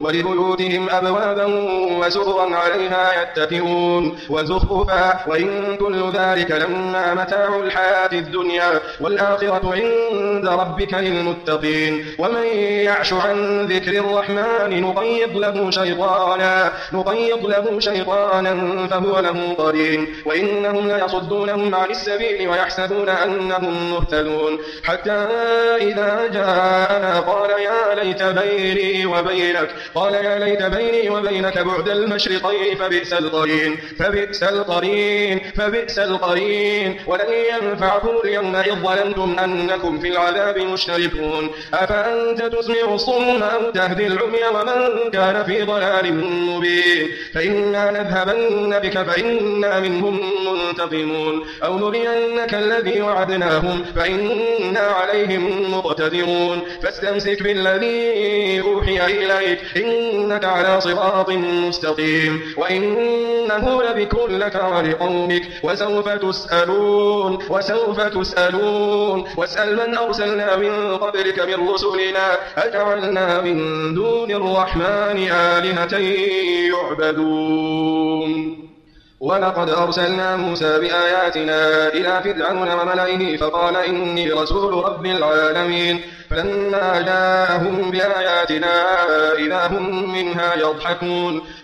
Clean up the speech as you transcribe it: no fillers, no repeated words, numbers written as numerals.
ولبيوتهم أبوابا وسررا عليها يتكئون وزخرفا وإن كل ذلك لما متاع الحياة الدنيا والآخرة عند ربك للمتقين ومن يعش عن ذكر الرحمن نقيض له شيطانا فهو له قرين وإنهم ليصدونهم عن السبيل ويحسبون أنهم مهتدون حتى إذا جاءنا قال يا ليت بيني وبينك بعد المشرقين فبئس القرين ولن ينفعكم اليوم إذ ظلمتم أنكم في العذاب مشتركون أفأنت تسمع الصم أو تهدي العمي ومن كان في ضلال مبين فإنا نذهبن بك فإنا منهم منتقمون أو نرينك الذي وعدناهم فإنا عليهم مقتدرون فاستمسك بالذي أوحي إليك إنك على صراط مستقيم وإنه لذكر لك ولقومك وسوف تسألون واسأل من أرسلنا من قبلك من رسلنا أجعلنا من دون الرحمن آلهة يعبدون ولقد أرسلنا موسى بآياتنا إلى فرعون وملئه فقال إني رسول رب العالمين فلما جاءهم بآياتنا إذا هم منها يضحكون